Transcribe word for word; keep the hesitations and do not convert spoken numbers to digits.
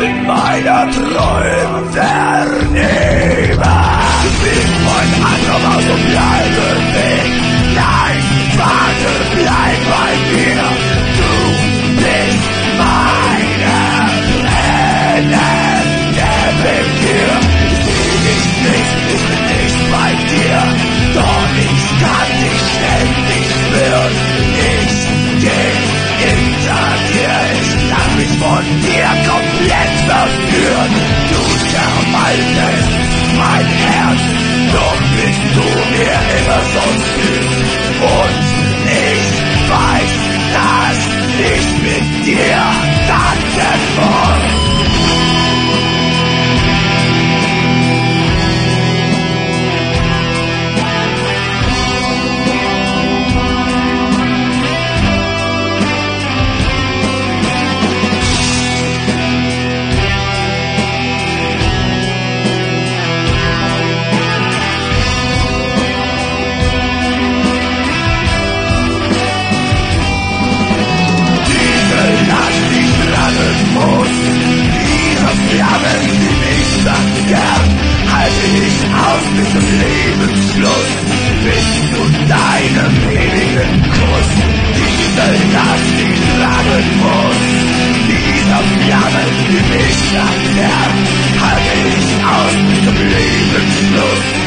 in meiner Träume vernehmen. Du bist mein anderer so bleibe weg. Nein, warte, bleib bei mir. Du bist meine brennende Begier. Ich seh dich nicht, ich bin nicht bei dir. Doch ich kann dich ständig spüren. Ich geh hinter dir, ich lass mich von dir komplett verführen. Du zermaltest mein Herz, doch bist du mir immer so süß. Und ich weiß, dass ich mit dir tanzen muss. Bis zum Lebensschluss, bis zu deinem ewigen Kuss. Diese Last, die ich tragen muss, dieser Flammen, die mich erklärt, halte ich aus bis zum Lebensschluss.